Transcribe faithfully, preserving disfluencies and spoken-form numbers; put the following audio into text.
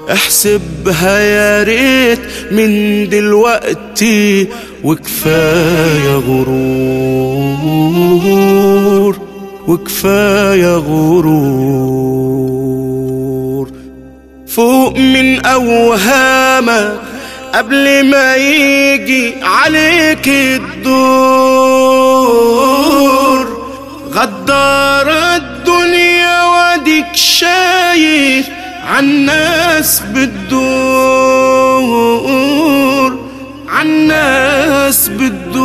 احسبها يا ريت من دلوقتي، وكفاية غرور وكفاية غرور. فوق من أوهامك قبل ما يجي عليك الدور، غدار الدنيا واديك شايف عالناس بتدور، عالناس بتدور.